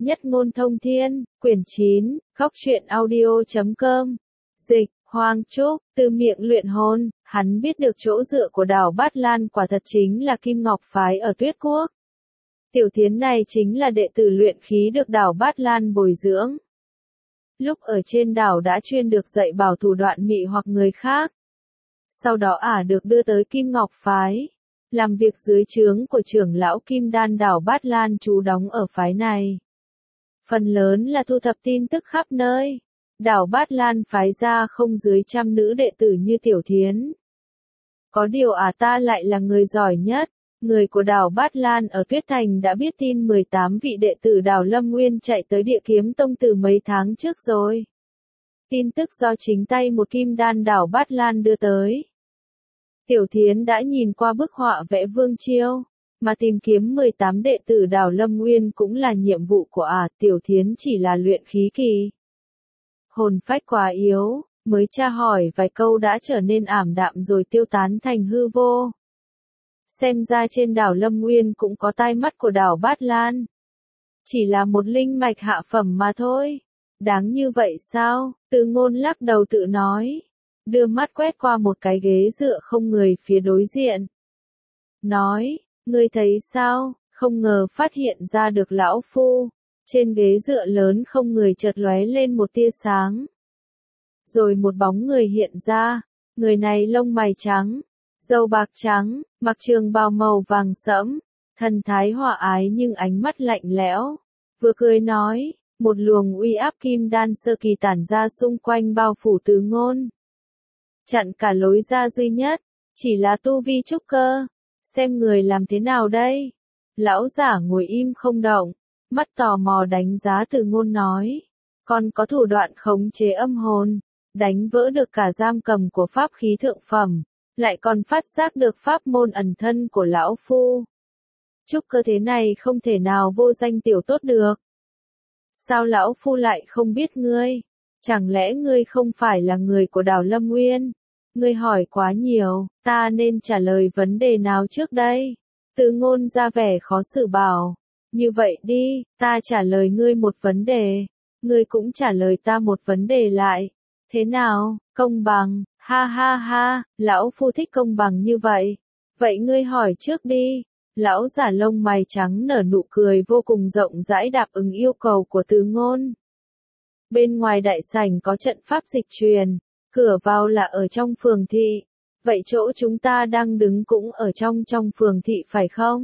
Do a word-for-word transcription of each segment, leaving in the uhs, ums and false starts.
Nhất ngôn thông thiên, quyển chín, góc truyện audio chấm com. Dịch, Hoàng Trúc, từ miệng luyện hồn, hắn biết được chỗ dựa của đảo Bát Lan quả thật chính là Kim Ngọc Phái ở Tuyết Quốc. Tiểu Thiến này chính là đệ tử luyện khí được đảo Bát Lan bồi dưỡng. Lúc ở trên đảo đã chuyên được dạy bảo thủ đoạn mị hoặc người khác. Sau đó ả được đưa tới Kim Ngọc Phái, làm việc dưới trướng của trưởng lão Kim Đan đảo Bát Lan trú đóng ở phái này. Phần lớn là thu thập tin tức khắp nơi. Đảo Bát Lan phái ra không dưới trăm nữ đệ tử như Tiểu Thiến. Có điều ả ta lại là người giỏi nhất. Người của đảo Bát Lan ở Tuyết Thành đã biết tin mười tám vị đệ tử đảo Lâm Nguyên chạy tới Địa Kiếm Tông từ mấy tháng trước rồi. Tin tức do chính tay một kim đan đảo Bát Lan đưa tới. Tiểu Thiến đã nhìn qua bức họa vẽ Vương Chiêu, mà tìm kiếm mười tám đệ tử đảo Lâm Nguyên cũng là nhiệm vụ của ả. Tiểu Thiến chỉ là luyện khí kỳ. Hồn phách quá yếu, mới tra hỏi vài câu đã trở nên ảm đạm rồi tiêu tán thành hư vô. Xem ra trên đảo Lâm Nguyên cũng có tai mắt của đảo Bát Lan. Chỉ là một linh mạch hạ phẩm mà thôi. Đáng như vậy sao? Từ Ngôn lắc đầu tự nói. Đưa mắt quét qua một cái ghế dựa không người phía đối diện. Nói, ngươi thấy sao? Không ngờ phát hiện ra được lão phu. Trên ghế dựa lớn không người chợt lóe lên một tia sáng. Rồi một bóng người hiện ra. Người này lông mày trắng, râu bạc trắng, mặc trường bào màu vàng sẫm, thần thái hòa ái nhưng ánh mắt lạnh lẽo. Vừa cười nói, một luồng uy áp kim đan sơ kỳ tản ra xung quanh bao phủ Từ Ngôn. Chặn cả lối ra duy nhất, chỉ là tu vi trúc cơ. Xem người làm thế nào đây? Lão giả ngồi im không động, mắt tò mò đánh giá Từ Ngôn nói. Còn có thủ đoạn khống chế âm hồn, đánh vỡ được cả giam cầm của pháp khí thượng phẩm. Lại còn phát giác được pháp môn ẩn thân của lão phu. Trúc cơ thế này không thể nào vô danh tiểu tốt được. Sao lão phu lại không biết ngươi? Chẳng lẽ ngươi không phải là người của đảo Lâm Nguyên? Ngươi hỏi quá nhiều, ta nên trả lời vấn đề nào trước đây? Từ Ngôn ra vẻ khó xử bảo. Như vậy đi, ta trả lời ngươi một vấn đề. Ngươi cũng trả lời ta một vấn đề lại. Thế nào, công bằng? Ha ha ha, lão phu thích công bằng như vậy. Vậy ngươi hỏi trước đi. Lão giả lông mày trắng nở nụ cười vô cùng rộng rãi đáp ứng yêu cầu của Từ Ngôn. Bên ngoài đại sảnh có trận pháp dịch truyền, cửa vào là ở trong phường thị. Vậy chỗ chúng ta đang đứng cũng ở trong trong phường thị phải không?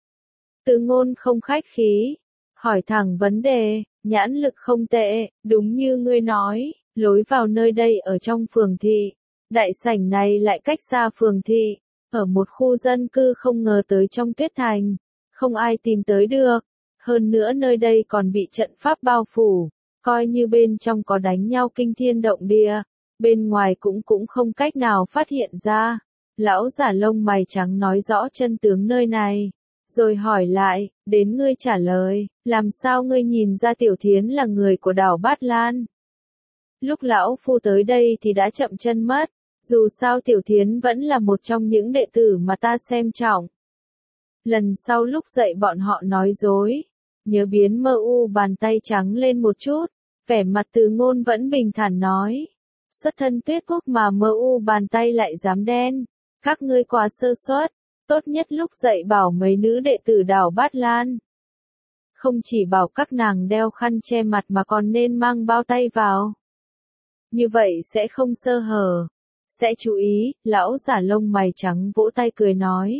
Từ Ngôn không khách khí, hỏi thẳng vấn đề, nhãn lực không tệ, đúng như ngươi nói, lối vào nơi đây ở trong phường thị. Đại sảnh này lại cách xa phường thị, ở một khu dân cư không ngờ tới trong Tuyết Thành, không ai tìm tới được. Hơn nữa nơi đây còn bị trận pháp bao phủ, coi như bên trong có đánh nhau kinh thiên động địa, bên ngoài cũng cũng không cách nào phát hiện ra. Lão giả lông mày trắng nói rõ chân tướng nơi này, rồi hỏi lại, đến ngươi trả lời, làm sao ngươi nhìn ra Tiểu Thiến là người của đảo Bát Lan? Lúc lão phu tới đây thì đã chậm chân mất. Dù sao Tiểu Thiến vẫn là một trong những đệ tử mà ta xem trọng. Lần sau lúc dạy bọn họ nói dối, nhớ biến mơ u bàn tay trắng lên một chút, vẻ mặt Từ Ngôn vẫn bình thản nói. Xuất thân Tuyết Quốc mà mơ u bàn tay lại dám đen, các ngươi quá sơ suất, tốt nhất lúc dạy bảo mấy nữ đệ tử đảo Bát Lan. Không chỉ bảo các nàng đeo khăn che mặt mà còn nên mang bao tay vào. Như vậy sẽ không sơ hở. Sẽ chú ý, lão giả lông mày trắng vỗ tay cười nói.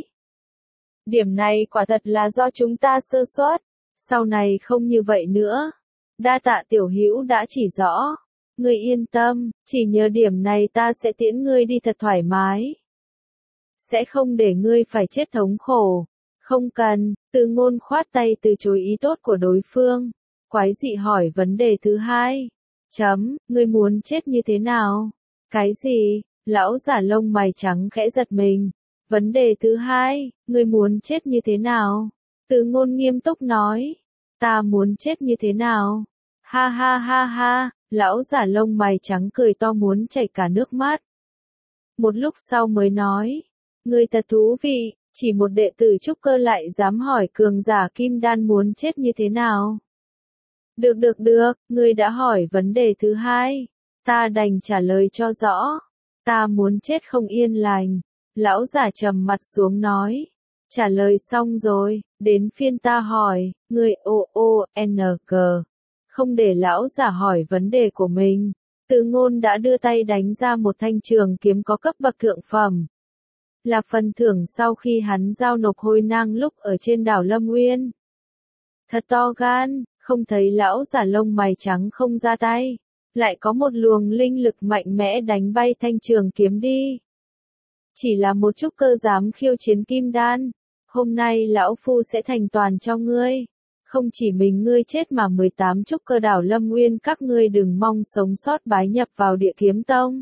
Điểm này quả thật là do chúng ta sơ suất, sau này không như vậy nữa. Đa tạ tiểu hữu đã chỉ rõ. Ngươi yên tâm, chỉ nhờ điểm này ta sẽ tiễn ngươi đi thật thoải mái. Sẽ không để ngươi phải chết thống khổ. Không cần, Từ Ngôn khoát tay từ chối ý tốt của đối phương. Quái dị hỏi vấn đề thứ hai. Chấm, ngươi muốn chết như thế nào? Cái gì? Lão giả lông mày trắng khẽ giật mình. Vấn đề thứ hai, ngươi muốn chết như thế nào? Từ Ngôn nghiêm túc nói. Ta muốn chết như thế nào? Ha ha ha ha, lão giả lông mày trắng cười to muốn chảy cả nước mắt. Một lúc sau mới nói. Ngươi thật thú vị, chỉ một đệ tử trúc cơ lại dám hỏi cường giả kim đan muốn chết như thế nào? Được được được, ngươi đã hỏi vấn đề thứ hai. Ta đành trả lời cho rõ. Ta muốn chết không yên lành. Lão giả trầm mặt xuống nói. Trả lời xong rồi, đến phiên ta hỏi, ngươi ô ô n g. Không để lão giả hỏi vấn đề của mình. Từ Ngôn đã đưa tay đánh ra một thanh trường kiếm có cấp bậc thượng phẩm. Là phần thưởng sau khi hắn giao nộp hôi nang lúc ở trên đảo Lâm Nguyên. Thật to gan, không thấy lão giả lông mày trắng không ra tay. Lại có một luồng linh lực mạnh mẽ đánh bay thanh trường kiếm đi. Chỉ là một trúc cơ dám khiêu chiến kim đan. Hôm nay lão phu sẽ thành toàn cho ngươi. Không chỉ mình ngươi chết mà mười tám trúc cơ đảo Lâm Nguyên các ngươi đừng mong sống sót bái nhập vào địa kiếm tông.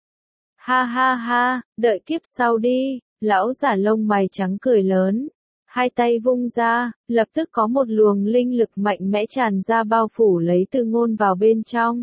Ha ha ha, đợi kiếp sau đi, lão giả lông mày trắng cười lớn. Hai tay vung ra, lập tức có một luồng linh lực mạnh mẽ tràn ra bao phủ lấy Từ Ngôn vào bên trong.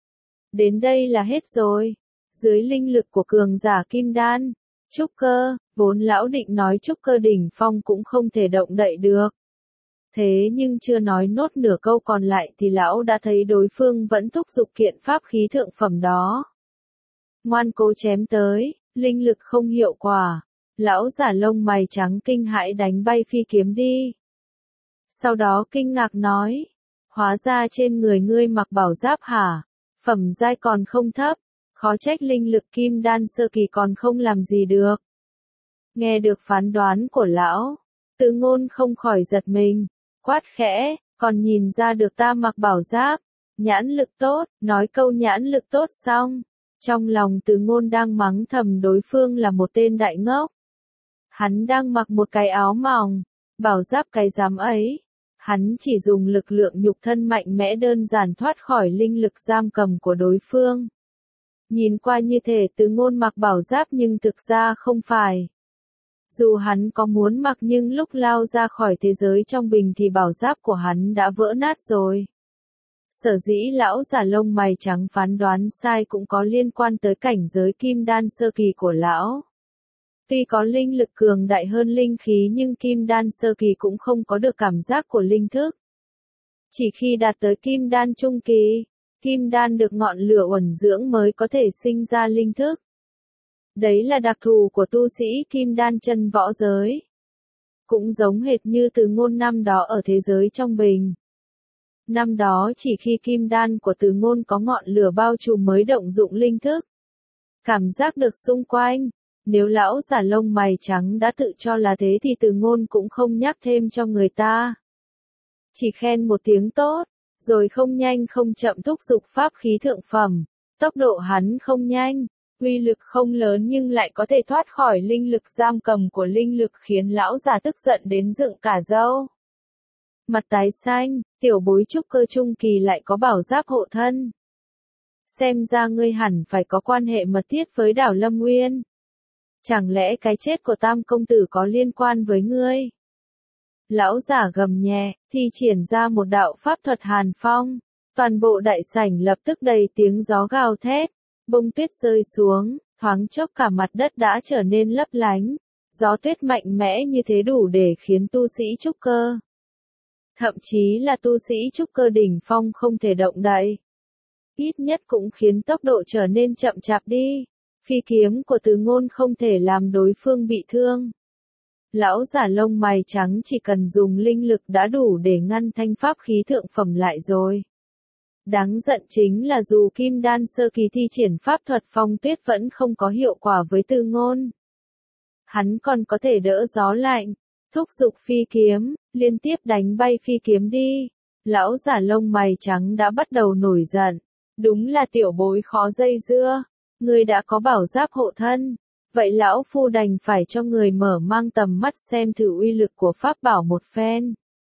Đến đây là hết rồi. Dưới linh lực của cường giả kim đan, trúc cơ, vốn lão định nói trúc cơ đỉnh phong cũng không thể động đậy được. Thế nhưng chưa nói nốt nửa câu còn lại thì lão đã thấy đối phương vẫn thúc giục kiện pháp khí thượng phẩm đó. Ngoan cố chém tới, linh lực không hiệu quả. Lão giả lông mày trắng kinh hãi đánh bay phi kiếm đi. Sau đó kinh ngạc nói, hóa ra trên người ngươi mặc bảo giáp hả? Phẩm giai còn không thấp, khó trách linh lực kim đan sơ kỳ còn không làm gì được. Nghe được phán đoán của lão, Từ Ngôn không khỏi giật mình, quát khẽ, còn nhìn ra được ta mặc bảo giáp, nhãn lực tốt, nói câu nhãn lực tốt xong. Trong lòng Từ Ngôn đang mắng thầm đối phương là một tên đại ngốc. Hắn đang mặc một cái áo mỏng, bảo giáp cái dám ấy. Hắn chỉ dùng lực lượng nhục thân mạnh mẽ đơn giản thoát khỏi linh lực giam cầm của đối phương. Nhìn qua như thể Từ Ngôn mặc bảo giáp nhưng thực ra không phải. Dù hắn có muốn mặc nhưng lúc lao ra khỏi thế giới trong bình thì bảo giáp của hắn đã vỡ nát rồi. Sở dĩ lão giả lông mày trắng phán đoán sai cũng có liên quan tới cảnh giới kim đan sơ kỳ của lão. Tuy có linh lực cường đại hơn linh khí nhưng kim đan sơ kỳ cũng không có được cảm giác của linh thức. Chỉ khi đạt tới kim đan trung kỳ, kim đan được ngọn lửa uẩn dưỡng mới có thể sinh ra linh thức. Đấy là đặc thù của tu sĩ kim đan chân võ giới. Cũng giống hệt như Từ Ngôn năm đó ở thế giới trong bình. Năm đó chỉ khi kim đan của Từ Ngôn có ngọn lửa bao trùm mới động dụng linh thức. Cảm giác được xung quanh. Nếu lão giả lông mày trắng đã tự cho là thế thì Từ Ngôn cũng không nhắc thêm cho người ta. Chỉ khen một tiếng tốt, rồi không nhanh không chậm thúc giục pháp khí thượng phẩm. Tốc độ hắn không nhanh, uy lực không lớn nhưng lại có thể thoát khỏi linh lực giam cầm của linh lực khiến lão giả tức giận đến dựng cả râu. Mặt tái xanh, tiểu bối trúc cơ trung kỳ lại có bảo giáp hộ thân. Xem ra ngươi hẳn phải có quan hệ mật thiết với đảo Lâm Nguyên. Chẳng lẽ cái chết của Tam công tử có liên quan với ngươi? Lão giả gầm nhẹ, thi triển ra một đạo pháp thuật hàn phong. Toàn bộ đại sảnh lập tức đầy tiếng gió gào thét. Bông tuyết rơi xuống, thoáng chốc cả mặt đất đã trở nên lấp lánh. Gió tuyết mạnh mẽ như thế đủ để khiến tu sĩ trúc cơ. Thậm chí là tu sĩ trúc cơ đỉnh phong không thể động đậy. Ít nhất cũng khiến tốc độ trở nên chậm chạp đi. Phi kiếm của Từ Ngôn không thể làm đối phương bị thương. Lão giả lông mày trắng chỉ cần dùng linh lực đã đủ để ngăn thanh pháp khí thượng phẩm lại rồi. Đáng giận chính là dù kim đan sơ kỳ thi triển pháp thuật phong tuyết vẫn không có hiệu quả với Từ Ngôn. Hắn còn có thể đỡ gió lạnh, thúc giục phi kiếm, liên tiếp đánh bay phi kiếm đi. Lão giả lông mày trắng đã bắt đầu nổi giận. Đúng là tiểu bối khó dây dưa. Người đã có bảo giáp hộ thân, vậy lão phu đành phải cho người mở mang tầm mắt xem thử uy lực của pháp bảo một phen.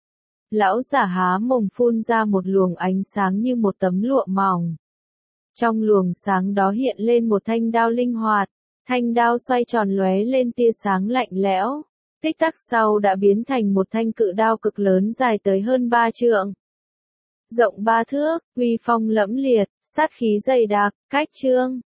Lão giả há mồm phun ra một luồng ánh sáng như một tấm lụa mỏng. Trong luồng sáng đó hiện lên một thanh đao linh hoạt, thanh đao xoay tròn lóe lên tia sáng lạnh lẽo. Tích tắc sau đã biến thành một thanh cự đao cực lớn dài tới hơn ba trượng. Rộng ba thước, uy phong lẫm liệt, sát khí dày đặc, cách trương.